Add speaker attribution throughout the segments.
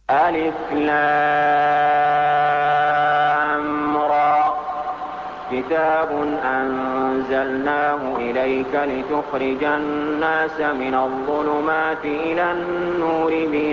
Speaker 1: ألف لام را. كتاب أنزلناه إليك لتخرج الناس من الظلمات إلى النور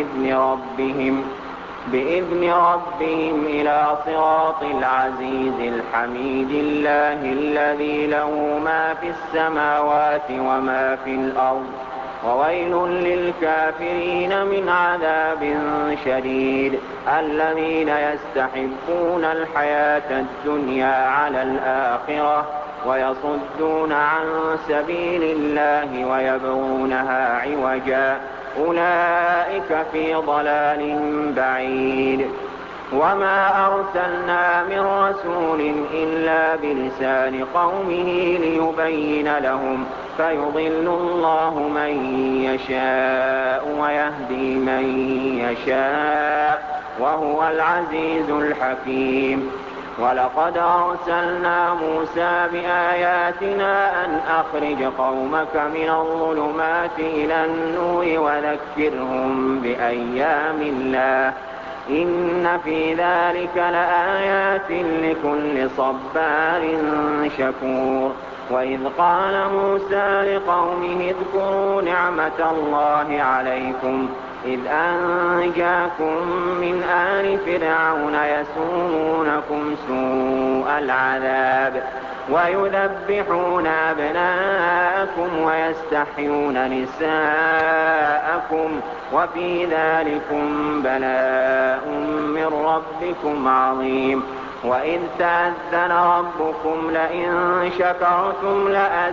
Speaker 1: بإذن ربهم إلى صراط العزيز الحميد الله الذي له ما في السماوات وما في الأرض وويل للكافرين من عذاب شديد. الذين يستحبون الحياة الدنيا على الآخرة ويصدون عن سبيل الله ويبغونها عوجا أولئك في ضلال بعيد. وما أرسلنا من رسول إلا بلسان قومه ليبين لهم فيضل الله من يشاء ويهدي من يشاء وهو العزيز الحكيم. ولقد أرسلنا موسى بآياتنا أن أخرج قومك من الظلمات إلى النور وذكرهم بأيام الله إن في ذلك لآيات لكل صبار شكور. وإذ قال موسى لقومه اذكروا نعمة الله عليكم إذ أنجاكم من آل فرعون يسومونكم سوء العذاب ويذبحون أبناءكم ويستحيون نساءكم وفي ذلكم بلاء من ربكم عظيم. وإذ تأذن ربكم لئن شكرتم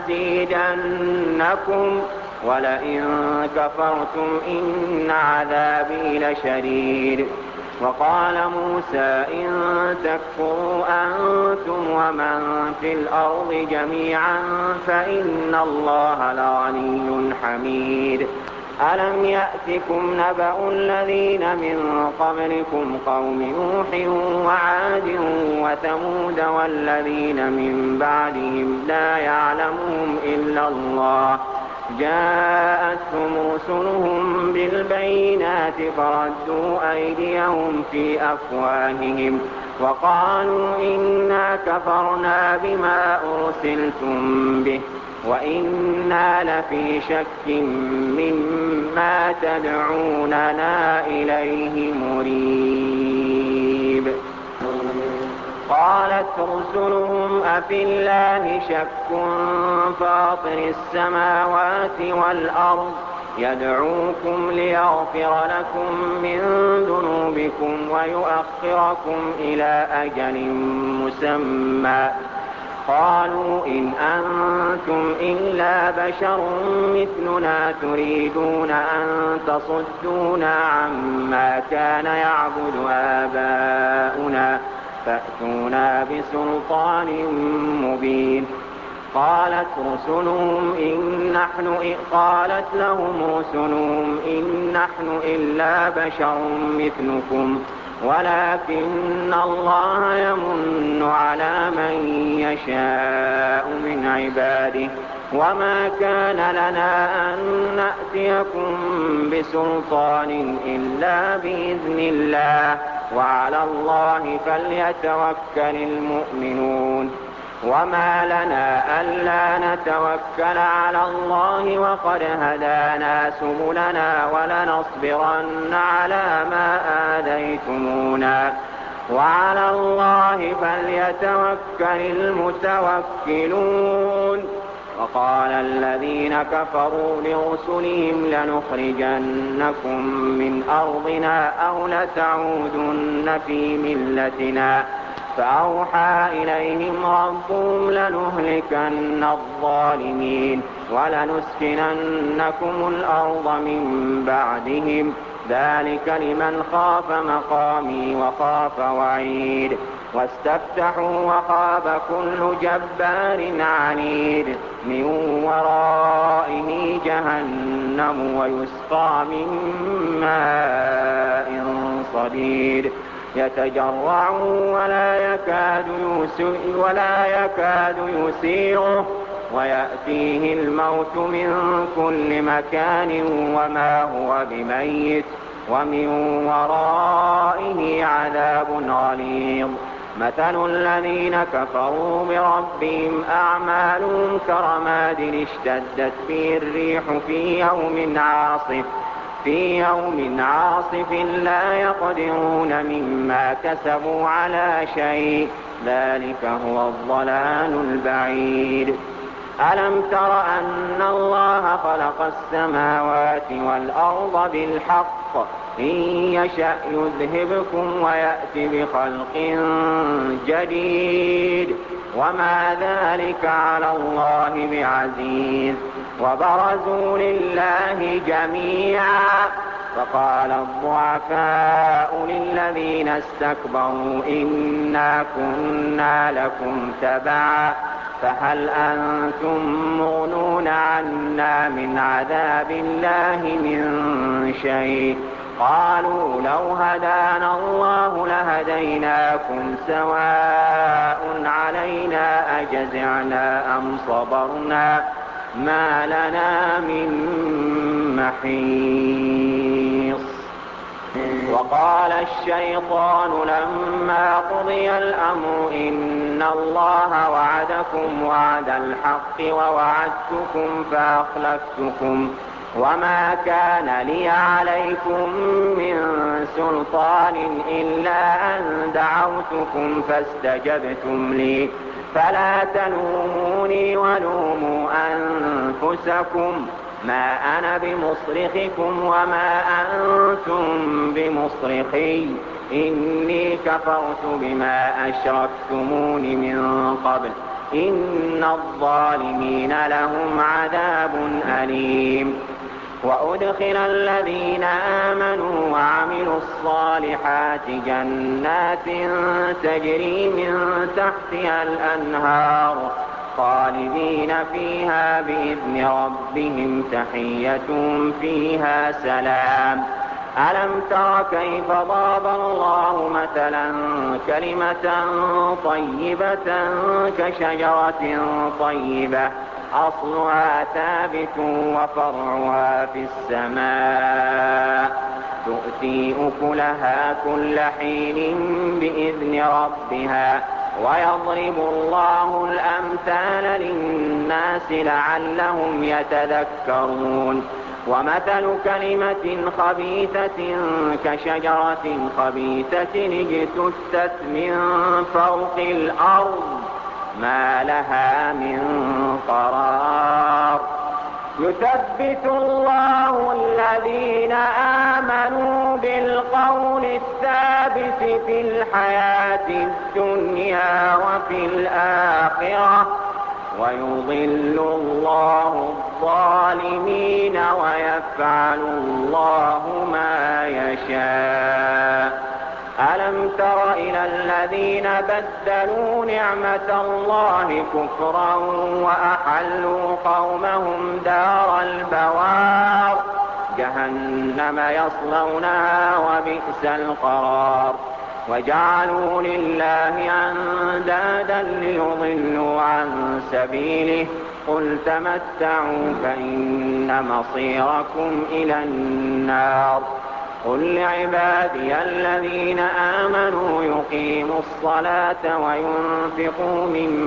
Speaker 1: لأزيدنكم ولئن كفرتم إن عذابي لشديد. وقال موسى إن تكفروا أنتم ومن في الأرض جميعا فإن الله لغني حميد. ألم يأتكم نبأ الذين من قبلكم قوم نوح وعاد وثمود والذين من بعدهم لا يعلمهم إلا الله جاءتهم رسلهم بالبينات فردوا أيديهم في أفواههم وقالوا إنا كفرنا بما أرسلتم به وإنا لفي شك مما تدعوننا إليه مريب. قالت رسلهم أفي الله شك فاطر السماوات والأرض يدعوكم ليغفر لكم من ذنوبكم ويؤخركم إلى أجل مسمى قالوا إن أنتم إلا بشر مثلنا تريدون أن تصدونا عما كان يعبد آباؤنا فأتونا بسلطان مبين. قالت لهم رسلهم إن نحن إلا بشر مثلكم ولكن الله يمن على من يشاء من عباده وما كان لنا أن نأتيكم بسلطان إلا بإذن الله وعلى الله فليتوكل المؤمنون. وما لنا ألا نتوكل على الله وقد هدانا سبلنا ولنصبرن على ما آذيتمونا وعلى الله فليتوكل المتوكلون. وقال الذين كفروا لرسلهم لنخرجنكم من أرضنا أو لتعودن في ملتنا فأوحى إليهم ربهم لنهلكن الظالمين ولنسكننكم الأرض من بعدهم ذلك لمن خاف مقامي وخاف وعيد. واستفتحوا وخاب كل جبار عنيد من ورائه جهنم ويسقى من ماء صديد يتجرع ولا يكاد يسيغه ويأتيه الموت من كل مكان وما هو بميت ومن ورائه عذاب غليظ مثل الذين كفروا بربهم أعمالهم كرماد اشتدت به الريح في يوم عاصف لا يقدرون مما كسبوا على شيء ذلك هو الضلال البعيد ألم تر أن الله خلق السماوات والأرض بالحق إن يشأ يذهبكم ويأتي بخلق جديد وما ذلك على الله بعزيز وبرزوا لله جميعا فقال الضعفاء للذين استكبروا إنا كنا لكم تبعا فهل أنتم مغنون عنا من عذاب الله من شيء قالوا لو هدانا الله لهديناكم سواء علينا أجزعنا أم صبرنا ما لنا من محيص وقال الشيطان لما قضي الأمر إن الله وعدكم وعد الحق ووعدتكم فأخلفتكم وما كان لي عليكم من سلطان إلا أن دعوتكم فاستجبتم لي فلا تلوموني ولوموا أنفسكم ما أنا بمصرخكم وما أنتم بمصرخي إني كفرت بما أشركتمون من قبل إن الظالمين لهم عذاب أليم وأدخل الذين آمنوا وعملوا الصالحات جنات تجري من تحتها الأنهار خالدين فيها بإذن ربهم تحيتهم فيها سلام ألم تر كيف ضرب الله مثلا كلمة طيبة كشجرة طيبة أصلها ثابت وفرعها في السماء تؤتي أكلها كل حين بإذن ربها ويضرب الله الأمثال للناس لعلهم يتذكرون ومثل كلمة خبيثة كشجرة خبيثة اجتثت من فوق الأرض ما لها من قرار يثبت الله الذين آمنوا بالقول الثابت في الحياة الدنيا وفي الآخرة ويضل الله الظالمين ويفعل الله ما يشاء ألم تر إلى الذين بدلوا نعمة الله كفرا وأحلوا قومهم دار البوار جهنم يصلونها وبئس القرار وجعلوا لله أندادا ليضلوا عن سبيله قل تمتعوا فإن مصيركم إلى النار قل لعبادي الذين آمنوا يقيموا الصلاة وينفقوا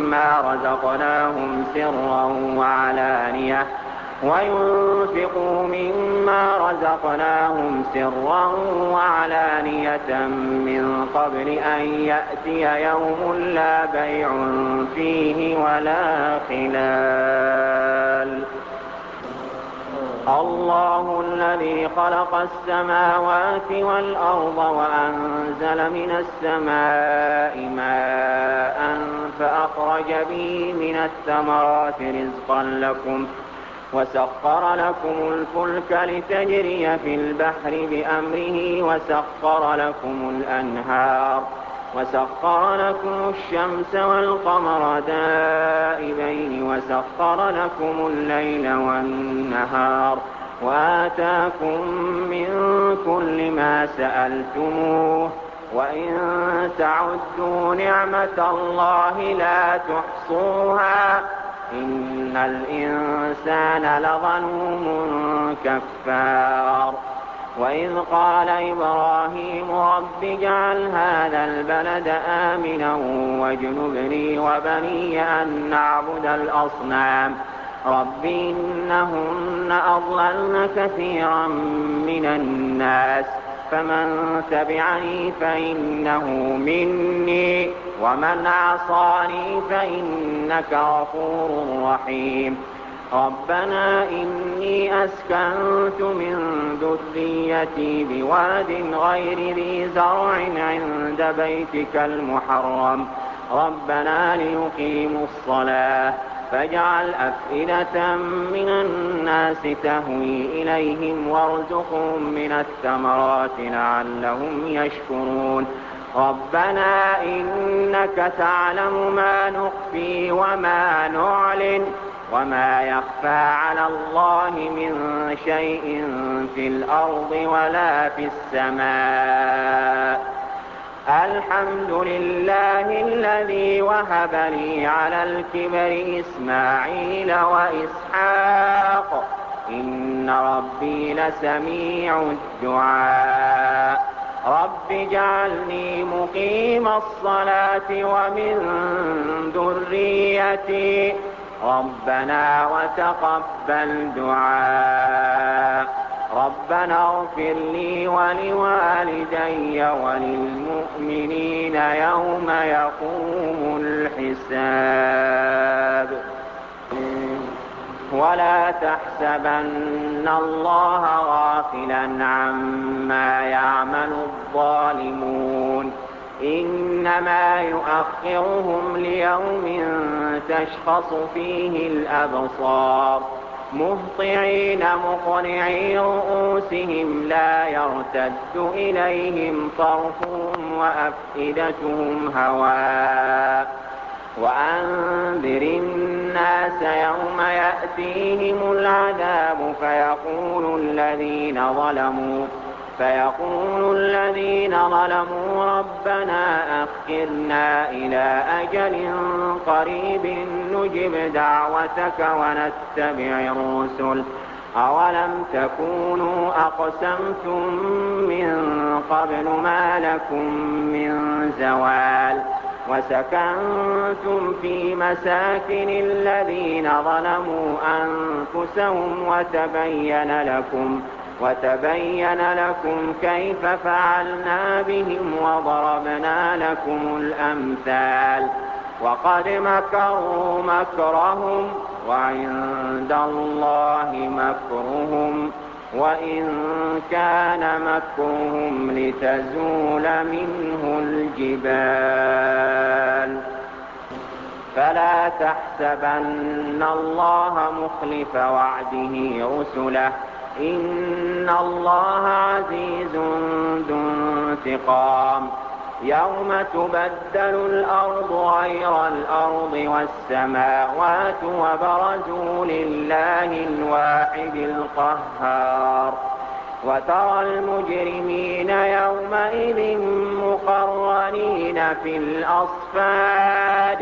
Speaker 1: مما رزقناهم سرا وعلانية من قبل أن يأتي يوم لا بيع فيه ولا خلال الله الذي خلق السماوات والأرض وأنزل من السماء ماء فأخرج به من الثمرات رزقا لكم وسخر لكم الفلك لتجري في البحر بأمره وسخر لكم الأنهار وسخر لكم الشمس والقمر دائبين وسخر لكم الليل والنهار وآتاكم من كل ما سألتموه وإن تعدوا نعمة الله لا تحصوها إن الإنسان لظلوم كفار وإذ قال إبراهيم رب اجعل هذا البلد آمنا واجنبني وبني أن نعبد الأصنام رب إنهن أضللن كثيرا من الناس فمن تبعني فإنه مني ومن عصاني فإنك غفور رحيم ربنا إني أسكنت من ذريتي بواد غير ذي زرع عند بيتك المحرم ربنا ليقيموا الصلاة فاجعل أفئدة من الناس تهوي إليهم وارزقهم من الثمرات لعلهم يشكرون ربنا إنك تعلم ما نخفي وما نعلن وما يخفى على الله من شيء في الأرض ولا في السماء الحمد لله الذي وهب لي على الكبر إسماعيل وإسحاق إن ربي لسميع الدعاء رب اجعلني مقيم الصلاة ومن ذريتي ربنا وتقبل دعاء ربنا اغفر لي ولوالدي وللمؤمنين يوم يقوم الحساب ولا تحسبن الله غافلا عما يعمل الظالمون إنما يؤخرهم ليوم تشخص فيه الأبصار مهطعين مقنعي رؤوسهم لا يرتد إليهم طرفهم وأفئدتهم هواء وأنذر الناس يوم يأتيهم العذاب فيقول الذين ظلموا ربنا أخرنا إلى أجل قريب نجب دعوتك ونتبع الرسل أولم تكونوا أقسمتم من قبل ما لكم من زوال وسكنتم في مساكن الذين ظلموا أنفسهم وتبين لكم كيف فعلنا بهم وضربنا لكم الأمثال وقد مكروا مكرهم وعند الله مكرهم وإن كان مكرهم لتزول منه الجبال فلا تحسبن الله مخلف وعده رسله إن الله عزيز ذو انتقام يوم تبدل الأرض غير الأرض والسماوات وبرزوا لله الواحد القهار وترى المجرمين يومئذ مقرنين في الأصفاد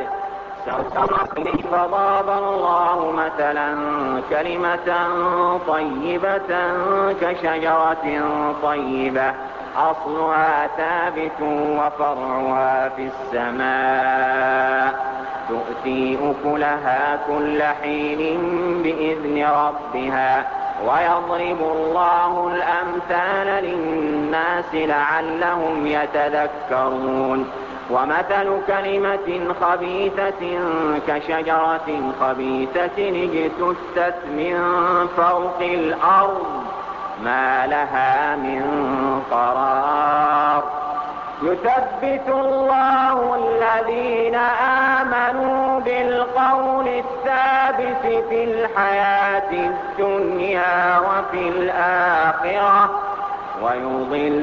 Speaker 1: فضرب الله مثلا كلمة طيبة كشجرة طيبة أصلها ثابت وفرعها في السماء تؤتي أكلها كل حين بإذن ربها ويضرب الله الأمثال للناس لعلهم يتذكرون ومثل كلمة خبيثة كشجرة خبيثة اجتثت من فوق الأرض ما لها من قرار يثبت الله الذين آمنوا بالقول الثابت في الحياة الدنيا وفي الآخرة ويضل